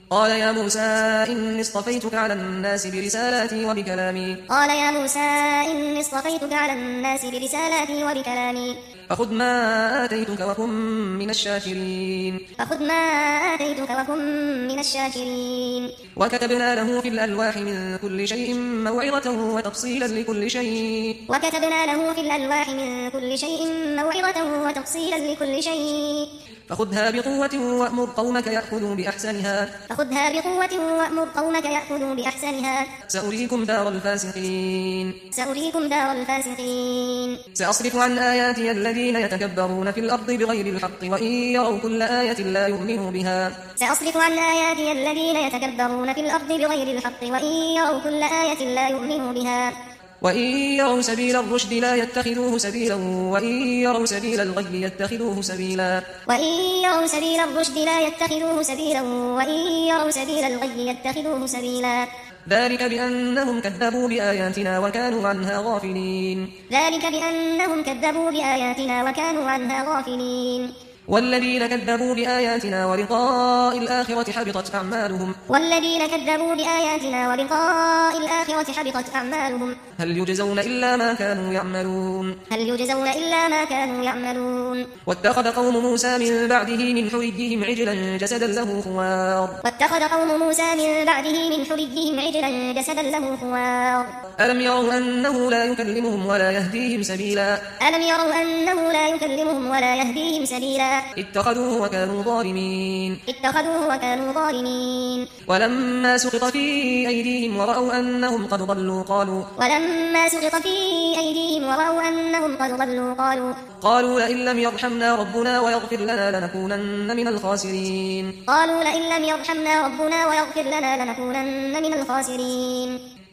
قال يا موسى إني اصطفيتك على الناس برسالاتي وبكلامي فخذ ما آتيتك وكن من الشاكرين وكتبنا له في الألواح من كل شيء موعظة وتفصيلا لكل شيء فخذها بقوة وأمر قومك يأخذوا بأحسنها سأريكم دار الفاسقين سأصرف عن آياتي الذين يتكبرون في الأرض بغير الحق وإن يروا كل آية لا يؤمنوا بها وإن يروا سبيل الرشد لا يتخذوه سبيلا وإن يروا سبيل الغي يتخذوه سبيلا ذلك بأنهم كذبوا بآياتنا وكانوا عنها غافلين والذين كذبوا بآياتنا ولقاء الآخرة حبطت أعمالهم هل يجزون إلا ما كانوا يعملون واتخذ قوم موسى من بعده من حليهم عجلا جسدا له خوار ألم يروا أنه لا يكلمهم ولا يهديهم سبيلا اتخذوه وكانوا ظالمين ولما سقط في أيديهم ورأوا أنهم قد ضلوا قالوا لئن لم يرحمنا ربنا ويغفر لنا لنكونن من الخاسرين